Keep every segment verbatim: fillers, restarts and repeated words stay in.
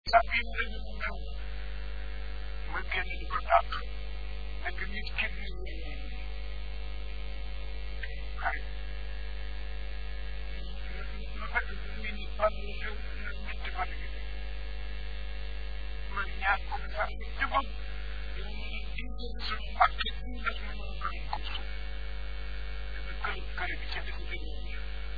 sax bii mu ne ñu ñëw ma génn di ko dàq nekk nit kenn ñu ñu xarit ma fekk muy nit fan la xew na ñetti fan gi ma ñaan ko sax ñu jëfam yow ma ne dimbali suñu mbàkk ñu def ma mën a bëri ko suuf dafa kër kër bi ca dëkk dëkk bi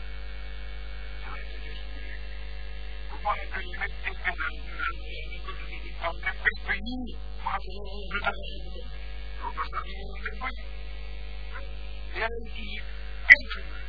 bu ma ne kër yi nag dégg naa naan ñu ko dund di taw ne bépp ba yii maa ko lu tax yow parce que ñu ne bëy yeneen ci kenn fi mu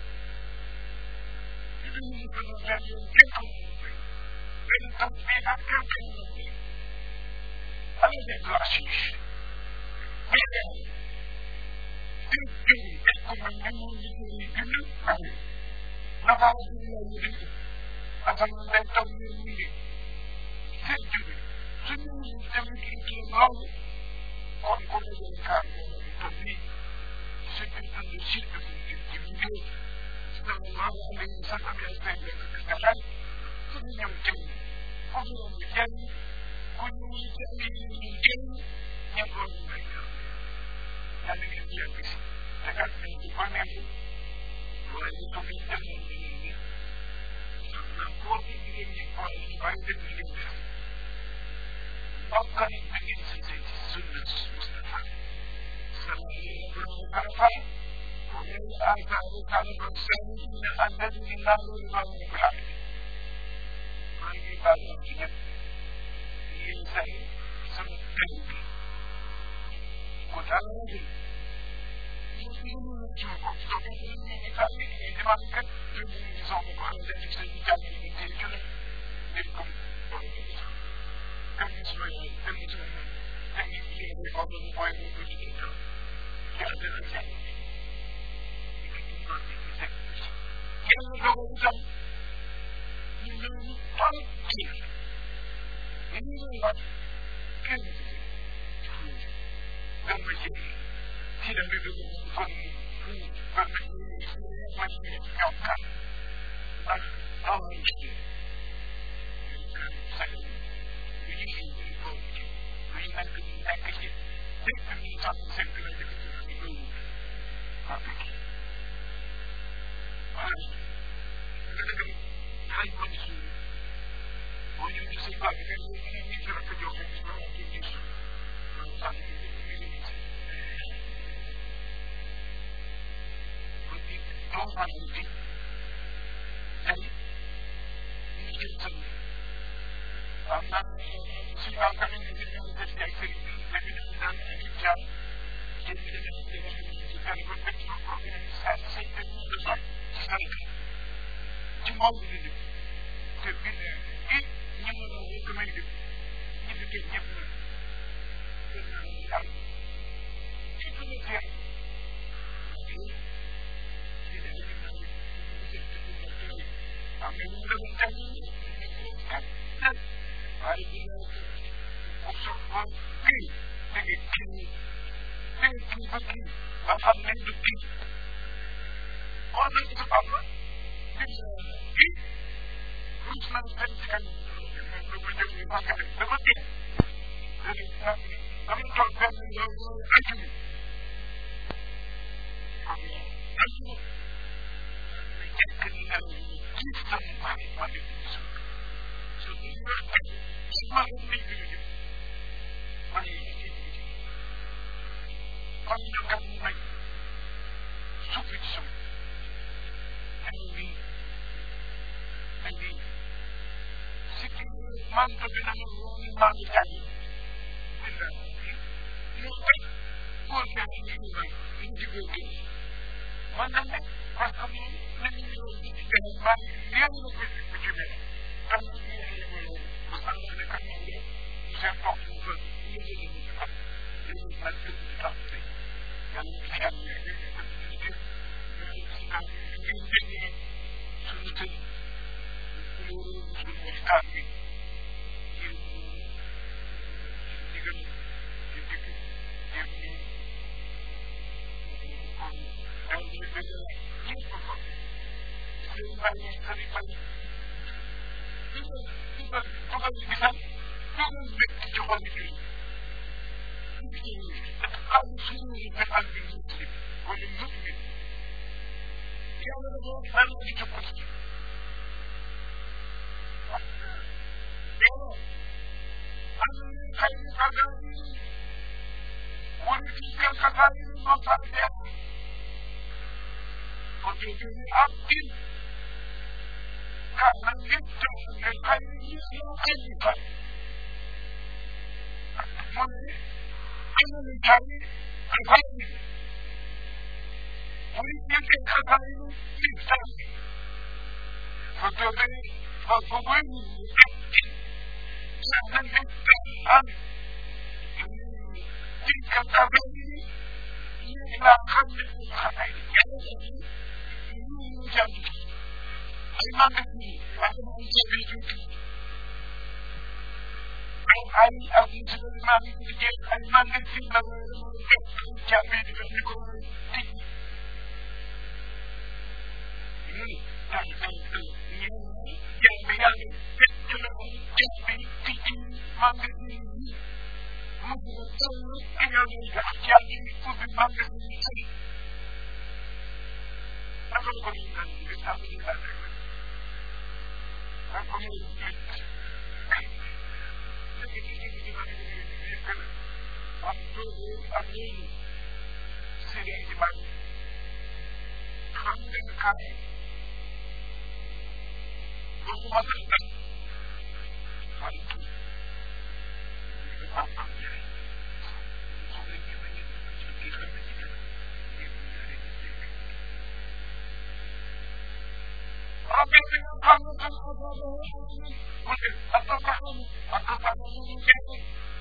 ci duñu ñu ko doon def yow kenn xamul benn taw bi ak kenn xamul ala nekk la chiche mais di jëli est ce que man ñu ñu ñu ñu ñu nafa ñu ñu ñu atam day taw ñu ñu ñu seen jóge suñu ñu dem ci ci lool kon ko ñu kaar to bi c'est une tande de site de ci vidéo c'est vraiment les ça am ya tay que ka xal suñu ñëw ci ko ñu ñu jëm ko ñu ñu ci ñu ñu jëm ñepp lo ñu bay ya ni ñu jëm ci te kat ñu ci ko neex wala ñu to bi def ñu na ko ci jigéen ñi ko ñu bari dëgg li ñu def bokk ni da ngeen ci ci sunna Mustafa sallallahu alaihi wa sallam ko ñu ay ta ko kan ko seen ñu àndal ni la lu ñu wax ni ko la ma ngi ba ci ñëpp yéen say sama dëgg bi ko dal ñu ñu ñu ci ko to ko ñu ni ka ni di ma ko ñu ñu sama ko am def ci ñu jàmm ni ci ci nit ko comme ñu suma ñu dem ci ñu ak ñu ci ñu ko ñu koy ñu ci ci to ya de ci ci ñu do ko tam ñu ñu tam ci ñu ñu wax kenn dem ma ci ci dem bi ko ko ko ma ci ñu ñaw ka ak aw ci sa ñu ñu ko ñu nak nak ci dëkk ñu tam seen la dëkk ci ñu ko ak ay mo ci mo ñu ci ci ba ñu ñu ñu ci rek jox ci ba ci ci sa ñu don't want to be and you get some I'm not see I'm coming to the this day for you let me know that you job give me the to kind of put your program has to say that you like study to move to the to be there it you know the community you to get you people are there I mean, you don't tell me that I didn't also want to take it to me. Thank you for me. But I'm not the people. All this is about me. This is me. Who's not spending the window in my head? The money. This is happening. I'm not talking about the actually. I'm not. Give them money, money. So the first small thing to do. Money is easy. Money you can make. Stupid some. And we, and we, sitting man to be number one man to carry. And then, you know, good man in you, like, individual. One day, I come in, let me know the man, the other way, which you may. Come to me, the son of the company, you can talk to her, you will be the company. You will not get the company. And you can be a good company. You can be a solution. You will start with. You can, you can, give me. And you can, you can, everybody, everybody. People, people, people, الرجل الخمسون بقلب المسلم وللمؤمن يعمل ذلك من يتقصد خير العذابين ولتلك الخزائن المصالح وجود عبد كان يفتح للخير يسلم من أنا من تاريخ الخير ويجب الخزائن يفتح فتبين فتبين سنن التحان تلك الخزائن إلى خلق الخزائن يوجد المعنى المعنى يوجد أي أبنت المعنى يوجد المعنى في المعنى جامد فنكون تي جامد تتلون جامد تي معنى مبرد إلى الأحيان يكون المعنى يوجد أقول قليلا بسبب ذلك أقول قليلا أقول أمين سيدي من خمد كاي وقوة الدم فانتو ربي قامت القضاء أتفهم أتفهم كيف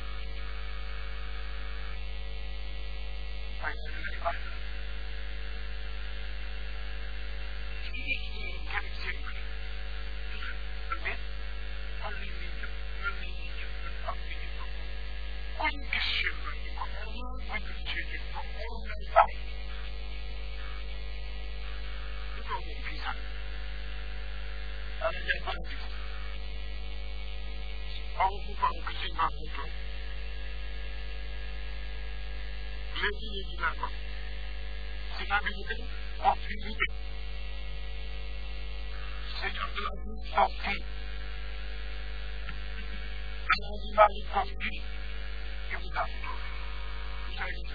léegi léegi laa ko si naa bi ñu gën wax fi ñu gën sëñ Abdoulaye toog fii danaa di maa ngi toog fii yow daa ko toog saa yi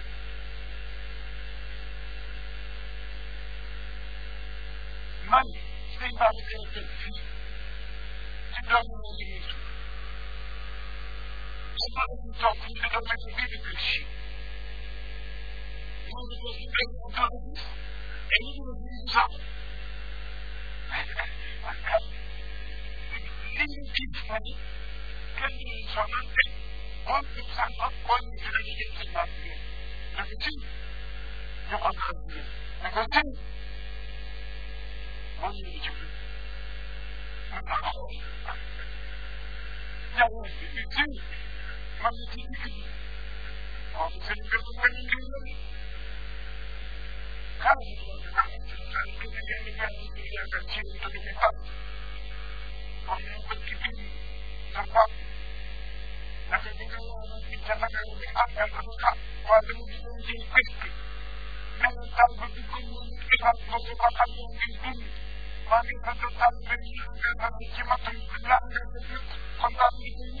man sëñ baa bi gën a toog fii ci doomu moo ngi nii su ma doon toog fii da doon nekk bii di kër si moom la ñu koy autobus et ñu ngi leen di sax li ñu tiit ma ni kenn du leen sonal te moom ñu sax ak kon ñu dañuy jël seen bàtt bi dafa ci ñu ko xam ne dafa ci moom ñu ngi ci biir man maa ko jaww ji bi ci man la ci digg bi moom seen mbir mu gën a ngi leen How do you do that? I'm going to get the guy who's going to continue to be up. I'm going to give you some pop. That's a big one. It's a matter of the up and the top. While the movie is in fifty. Many times with the good news, if I'm supposed to come up and be good. Money for the time when you have to come up and be glad and be good. Come down with you.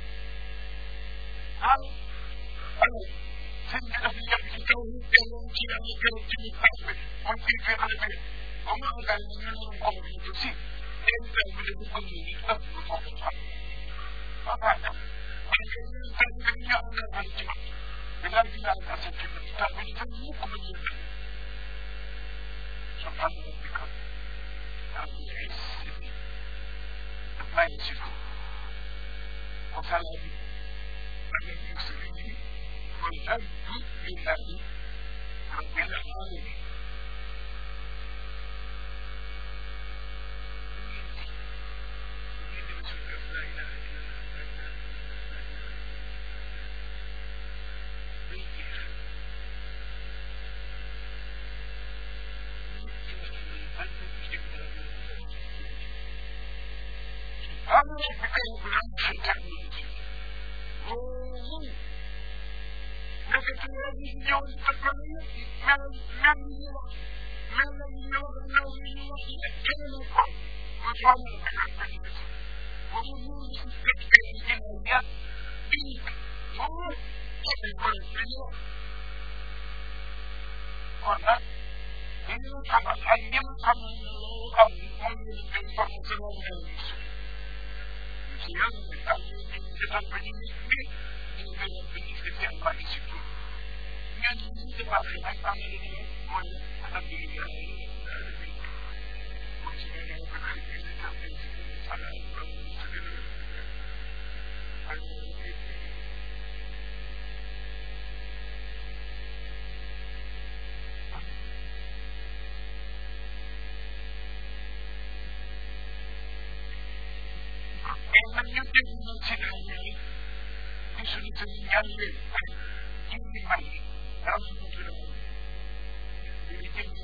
Huh? Hello. Send it up and get it going. They won't see any good to me. On fait faire un effet. Comment on gagne le nom comme vous aussi? Et vous avez le bon communiqué, ça vous prend pas. Pas mal. Parce que nous sommes venus à un événement. Et là, il y a un certain nombre de temps, mais nous comme nous le faisons. Je parle de l'école. La vie est simple. Le mal est sur vous. On fait la vie. Avec une série, on aime toutes les amis. On fait la vie. I'm going to be able to ñëw sa ko mel mel ñu wax mel na ñu wax naw ñu wax ne kenn ko ma xam ne ak ko ci ci bu mu ñu ci tek tek ci ñu ya bi mo ci ko ñu kon nag ñu xamal ay ñam xam xam moom ñu dem fa ci ñu ñu ci yalla ci tam ci tam ba ñu ni ñu gën a bëgg ci seen bari ci tout ñun ñu ci ba ay ay am ñu ñu mooy ak yi ñu mo ci ñu ko ay ci tam ci ala ko ci gëna man ñu dégg ñu ci dañ ñi ci suñu ci ñaan leen ci ñu man dara suñu ci la ñu ci ñu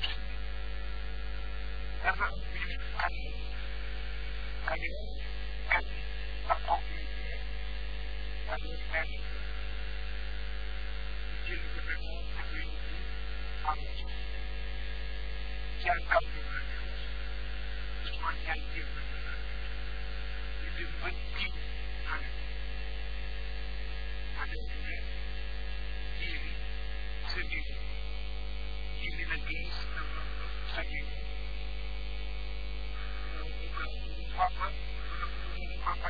dafa ñu kan kan kan ak ko ñu ak ñu tan ci lu ko def ci am ci ak kam ñu man ñaan ci but keep having having healing, singing, healing against the singing. Papa, Papa,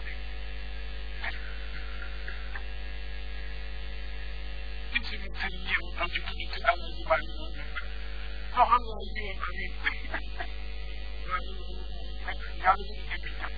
it's in the year of the people to other body. So, how are you? I mean,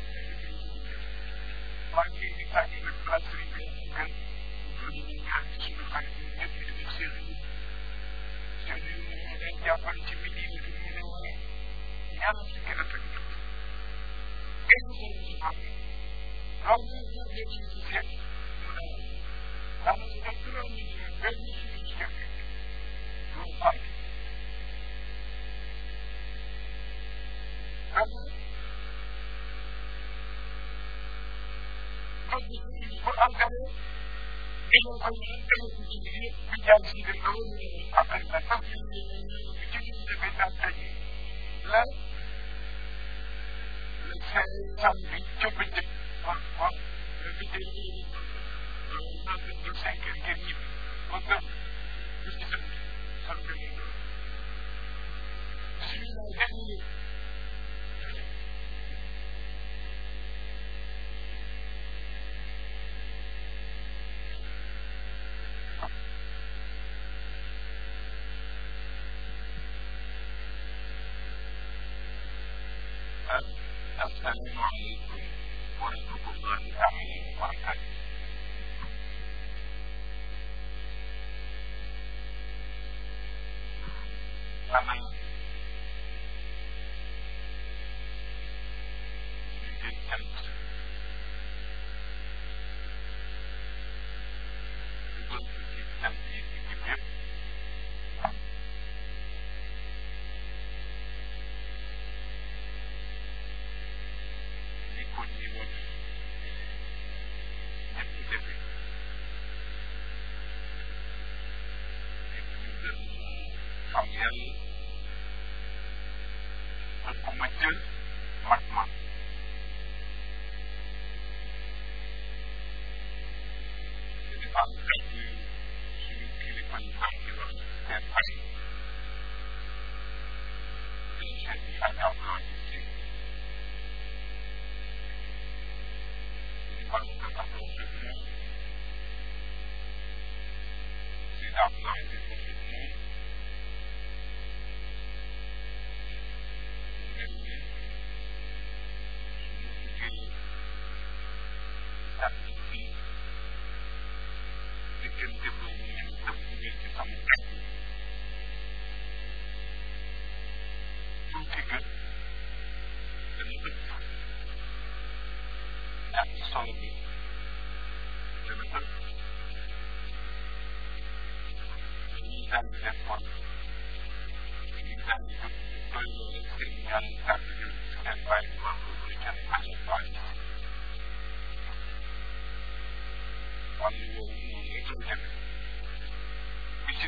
Lagi kita ini belasri kan dunia sudah kaitnya dengan seni. Jadi ada yang pancing ini dunia yang kita tahu. Itu semua. Kalau kita jadi sesuatu, kalau kita terus menjadi sesuatu, lupa. Quran kan itu kan itu menjadi dalam apa yang kita itu berbeda saja. Lain, saya sambil coba apa berbeda ini nanti bersekir kiri, maka mesti sambil itu. Semua ini Assalamualaikum warahmatullahi wabarakatuh. Sama didikan didikan didikan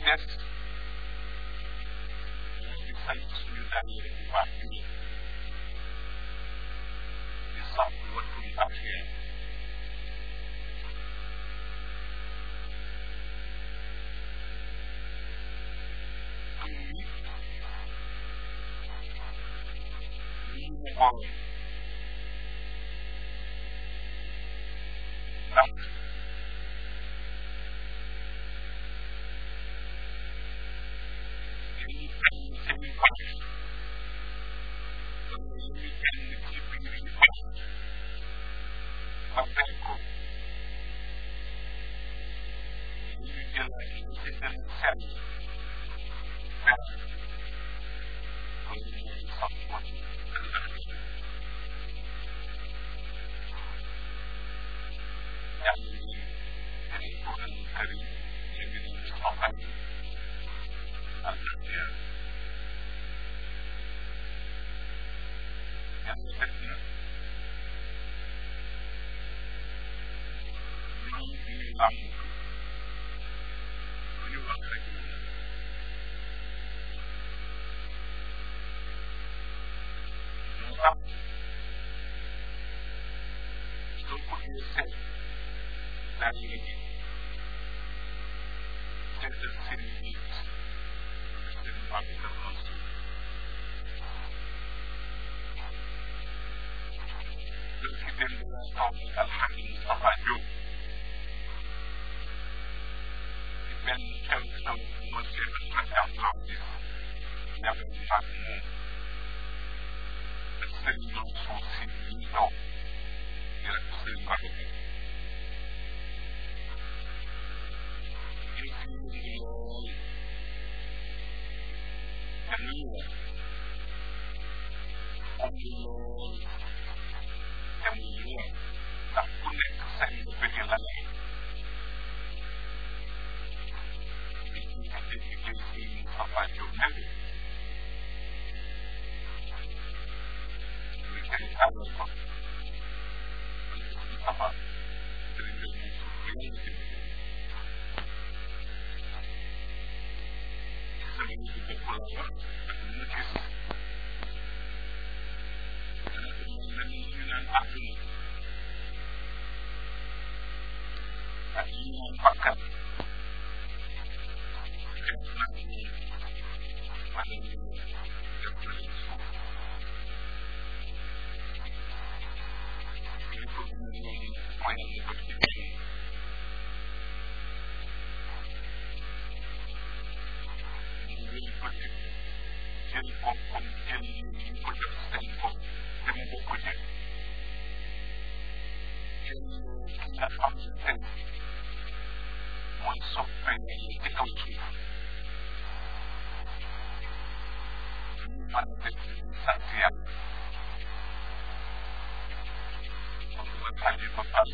des moo di sant suñu daayira bu baax bi di sant wattul affaire xool ndax dañuy tànn seen i gox wala dañuy tànn ci biir yi gox ba fekk ko dañuy jëlaat li ci gën a sell dara loolu mooy sax wax القرآن الكريم من المصطفى الأنبياء يملكنا من الأمر ويوقع نوع سوف يسير dañuy ji te de seen nit seen bàq la mos de ci dem la taw alxames Moustapha Diop ci benn xew xew moo seen ak am xam gis ñafe mag moom ak seen ñoom suuf si ñu toog di rek seen bàq bi lool te lu ñu wax am lool te mu ñu wax ndax ku nekk sañ nga bëgg la lay di ci ci liggéey si Moustapha Diop nekk muy kenn tàllal ko Moustapha sëriñ bi mu suuf yàlla ci sama nit bopp la wax ak lu ma gis daanaka moom la ñu naan àdduna ak yi ñu naan bakkan def naa ni wala ñu def na leen suuf li ko gën a ñoom mooy ñu ko ci biir jël boppam jël ñu ko def seen bopp te mu bokk ci jël ki nga xam ne tey mooy soppe yi ci kaw suuf ñu mën a def ñu sant yàlla kon la xaji ba pal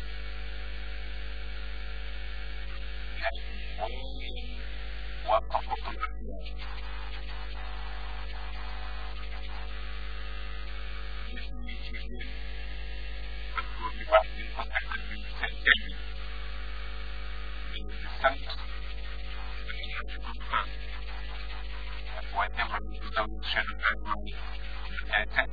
yaay mbooleem waa Papotul ak ñoom gis ñi ci yéen ak góor yu baax ñu ko fekk ñu seen tel bi ñu di sant da nga xam ci comprend ak waa jamono du daw seen gouvernement yi ñu ay teg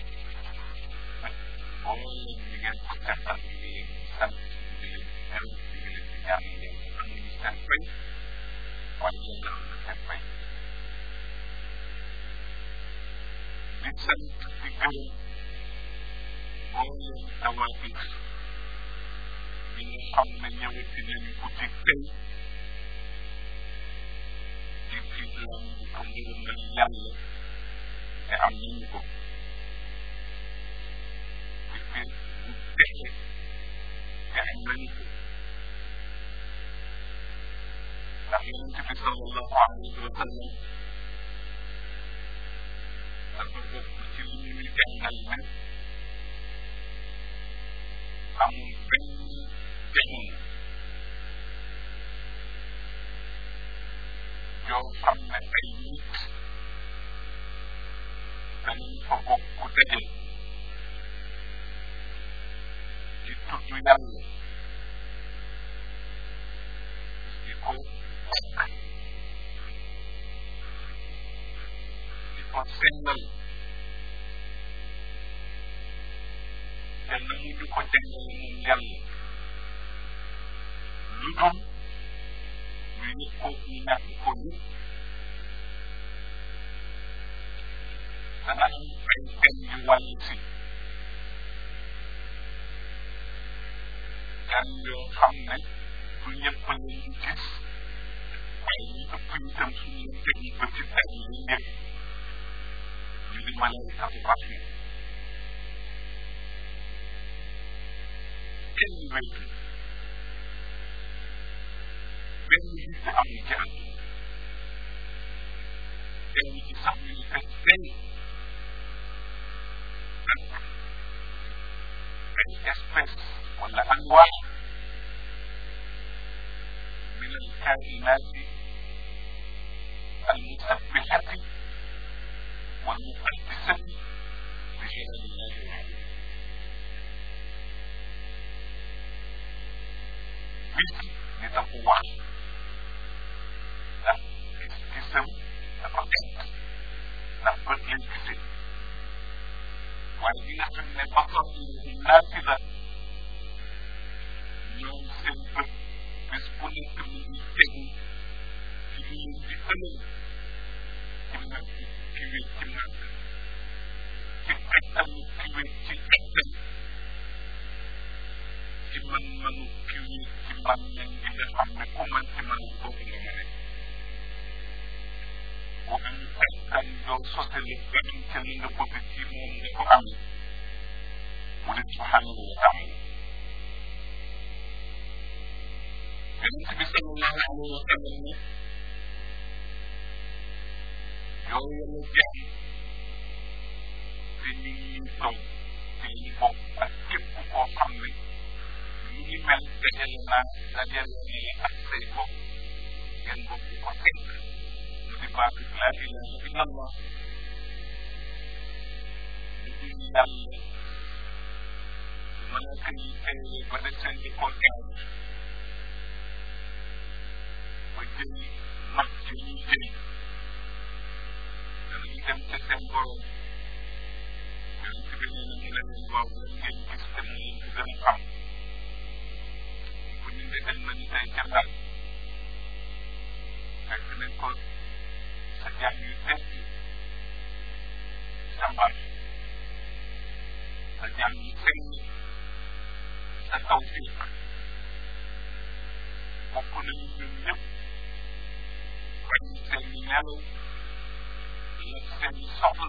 mbooleem ñi ngeen ko tekkal ñu ngi leen di sant ñu ngi leen di gërëm ñu ngi leen di ñaan leen amuñu seen fay waaye yàlla am na seen fay di sant di gërëm mbooleem tawaafik bi nga xam ne ñëwati nañu guddi tey di fi lam di ko ngërëmal yàlla te am nañu ko di fi bu texe te am nañu ko ndax yonent bi sallallahu alayhi wa sallam dafa bokk ci li ñuy jàngal ne amul benn jamono yoo xam ne ay nit dañuy fa bokk daje di tudd yàlla di ko bokk gan yoo xam ne du ñëpp la ñu gis waaye ñu ëpp itam suñu teg ba ci teg yi ñëpp ñu di malaikatu rahma kenn wéytu benn yitte amul ci àdduna kenn ci sax ñu ni kat tey ak ay espèce wala anwaa min al kainati al musabbihati wal muqaddisati bi jalalillahi alazim bis ni dafa wax ndax gis-gisam dafa gàtt ndax bët lañ gisee waaye li nga xam ne basar naafida ñoom seen bët bis bu nekk mi ngi tegu ci li leen di ëllëg ci nag ki wéet ci màgg ci xettal ki wéet ci xettal ci man-manu ki wéet ci man leen gi nga xam ne ku man ci man boobu nga mëne boo am xettal yow sosale ba am ca li nga bëgg ci moom nga ko am mu ne subhanahu wa taala yonent bi sallallahu alayhi wa sallam ne yow yàlla jaam te ñu ngi toog te ñu bokk ak képp koo xam ne lu ngi mel dajale naa dajale nii ak say bopp ngeen bokk ko sekk mu di baatu laa ilaha illa allah lu dul yàlla malaaka yi teewee ba def seen di ko teew ba jël nax ci ñu jël danañu dem ca seen borom yonent bi nee na mu ne leen waaw lan ngeen gis te mu leen ko gën a xam bu ñu ne dem nañu tey ca Ndar fekk nañ ko sa jaam yu tedd sa mbar sa jaam yu sell sa tawfiq bokk nañu ñun ñëpp bañ seen i nelaw la seen i soxla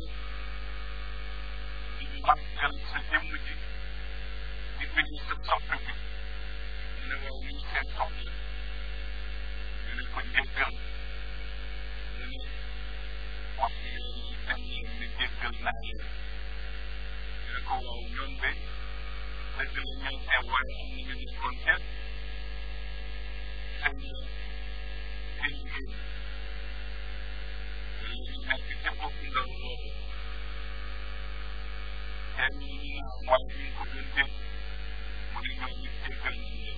di màggal sa jëmm ji di bëgg sa soppe bi ñu ne waaw lii seen soxla ñu ne ko jéggal ñu ne wax yooyu dem leen ne jéggal naa leen ñu ne ko waaw ñoom de dëgg la ñoom teew waaye am nañu ne kon kenn seen seen liggéey ñu nekk ca bopp ndaw loolu kenn ñu waaye ñu ko doon dégg mu ne ñoom ñu jéggal nañ leen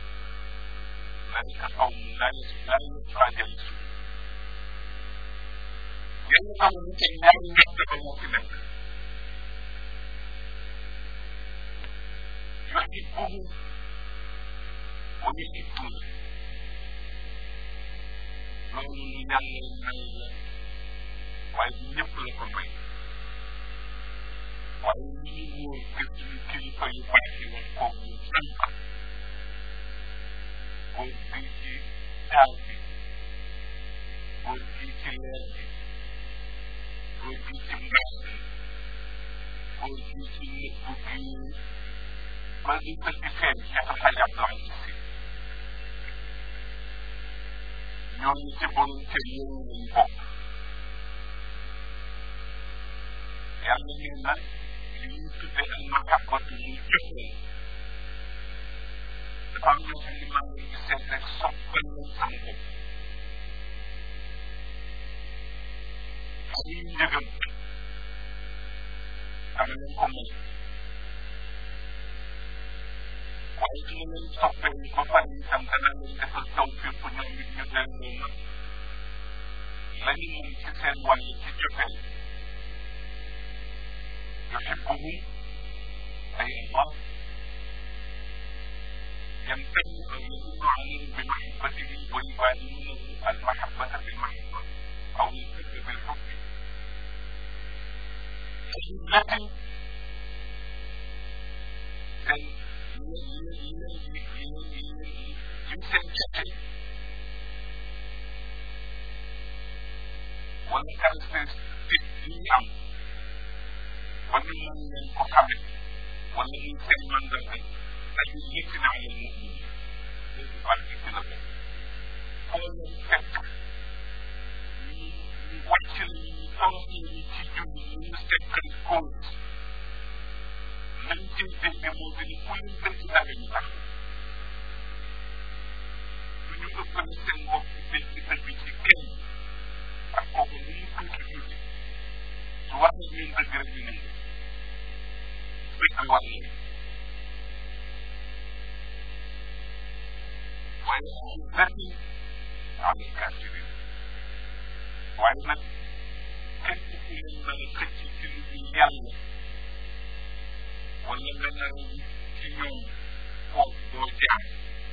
ذلك قوم لا لا يفاجئ yàlla xamul lu tey ñaari ñett dafa moo fi nekk yuhibbuhum wa yuhibbuunahu loolu lu yàlla may la waaye ñëpp la ko may waaye ñu ngi wóor que suñu kilifa yu baax yi wax kooku ñu sant góor gi ci taal bi góor gi ci leer bi góor gi ci mbaax bi góor gi ci nëbb gi ba di bët di feeñ Cheikh El Hadj Abdoulaye si ñooñu ci borom kër yooyu lañ bokk yàlla nee na li ñu tudde al mahabbatu muy jëf la dafa am ñoo xam ne maa ngi seet rek soppal leen sama bopp suñu njëgam dama leen ko mën waaye su ma leen soppee ba pare itam dana leen defal taw fépp ñoom it ñu delloo ma la ñu mën ci seen wàll ci jofeel yuhibbuhum ay Allah يمتن أو يدل عليهم بمحبته ويبادلونه المحبة بالمحبة أو الحب بالحب التي وعزتي على الكافرين waaye nag képp ku leen mën a xëcc ci lu dul yàlla wala nga nar ci ñoom foofu doo jaar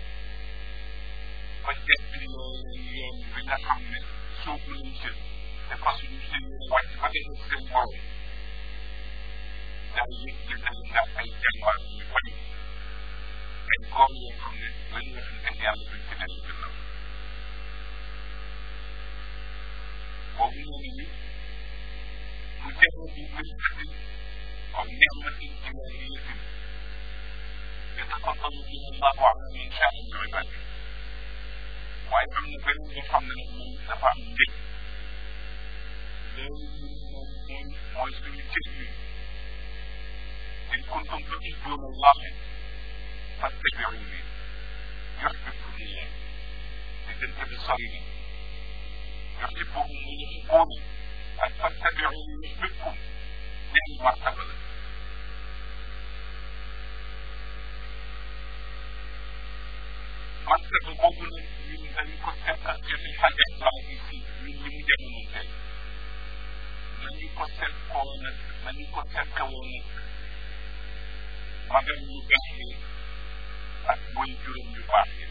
ba jàpp yoon yoon bi nga xam ne soobu lañ jël te fasuñu seen wàcc ba dem seen borom daal yëg ne dañ nga ay jàmbaar yu bari ay góor yoo xam ne lañu waxante yàlla duñ ci dellu gannaaw boobu noonu ni mu jëmoo bu muy ati comme nexmatin ilahiyatin yatafaddalu biha allahu ala man shaa min ibadihi waaye am na beneen boo xam ne nag moom dafa am njëg loolu moom mooy mooy suñu cër bi in kuntum tuhibbuna allaha fattabi'uni yuhbibkumullah diggante bi sori na yuhibbukum wa yuhibbuuni ak fattabi'uni yuhbibkum ñaari martaba la martaba boobu nag ñun dañu ko seetal ci suñu xajaat laa gi si ñun ñi mu jamonoon tey nañu ko seet koo nag nañu ko seetkawoo nag magam yu baax yi ak mooy juróom yu baax yi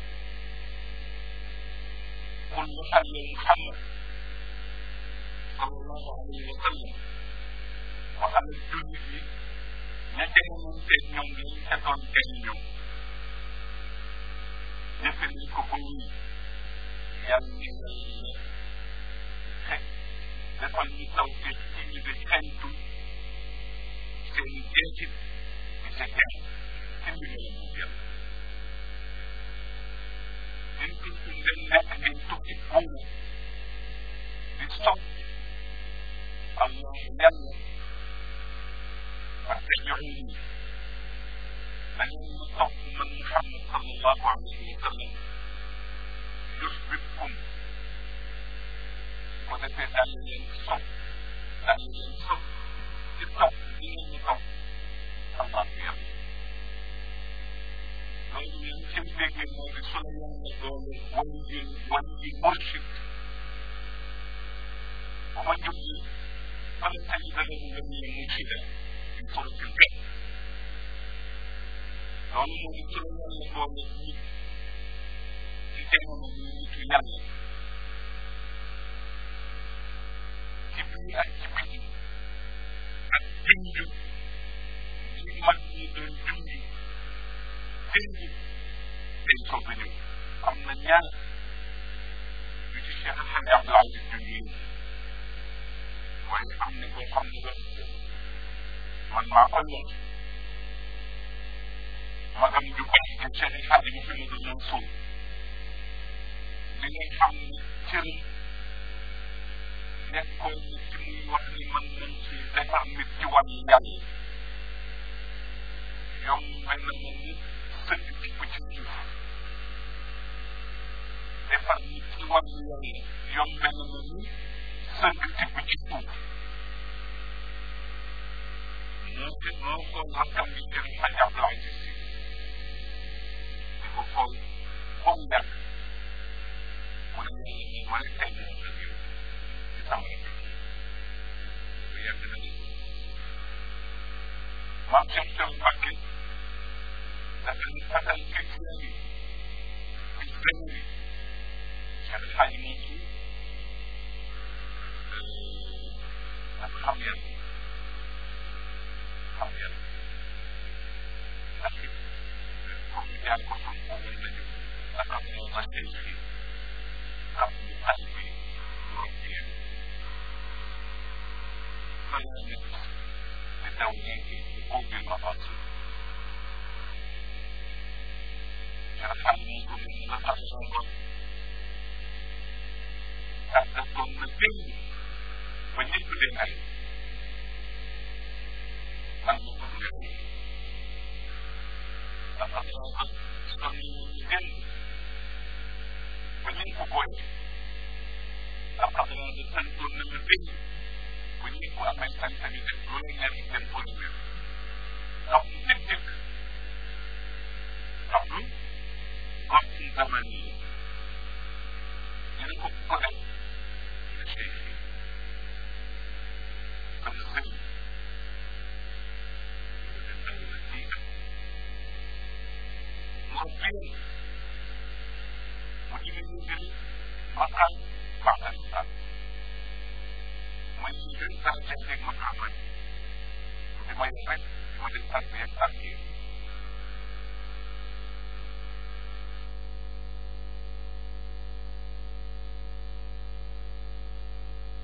قل محل محمد صلى الله عليه وسلم وخم الدنيا نجم من تنيوم لنسدون تنيوم نفل الكبوي يالي الله خير دفل نتوفيق تيجي بخنتو سيني جيجد بسكين تنبي للمبيض إن كنتم لله أن تحبون بالصبر الله يلا فاتبعوني من يصف من محمد صلى الله عليه وسلم يحببكم ونفذ على الصف على الصف الصف من الصف الله يلا loolu yéen seen déggee moo di su la yàlla doole wala jël wala ji mursid bu ma jóg yi fala tey dana nga nii mursida ci suratul Kahf loolu moo di su la yàlla doole nit ci jamono bi nitu yàlla ci biir ak ci biti ak junj ci mag ñi doon junj junj day soog a ñëw am na ñaar yu ci Cheikh Alhaji Abdoul Aziz junj yi waaye am na koo xam ne man maa koy wax magam ju baax te Cheikh Alhaji Mouhamadou Mansour li nga xam ne cëram nekkoon na ci muy wax ni man man ci defar nit ci wàllu yàlla yomb mel na ma nit sëgg ci ko ci suuf defar nit ci wàllu yàlla yomb mel na ma nit sëgg ci ko ci suuf moo te moo xool rakkam bi Cheikh Alhaji Abdoul Aziz Sy di ko xool foofu yàgg mu ne yàlla moom ma rek tey moo ak yow ci sama rakk bu yàgg na ni maam Cheikh Cheikh Mbacke dafa ñu fatal question yi ci benn bi Cheikh Alhaji Mansour dafa xam yàlla xam yàlla ndax comme ñu jaar ko xam ko woon nañu ndax am ñoo ma tey fii xam ñu xal bi loolu jéem fa la nit di daw léegi di ubbil ma fàtt Cheikh Alhaji Mansour mu la xam son bopp tàggatoon na démb ba ñëpp di ay man ma ko def dafa doon am son ñu démb ba ñu ko booy dafa doon de santoon na la démb ba ñu ko amee sañ-sañ def lu lay neex dem ko ñu def ndox mu dëgg dëgg ndox lu gox ci zaman yi Amen.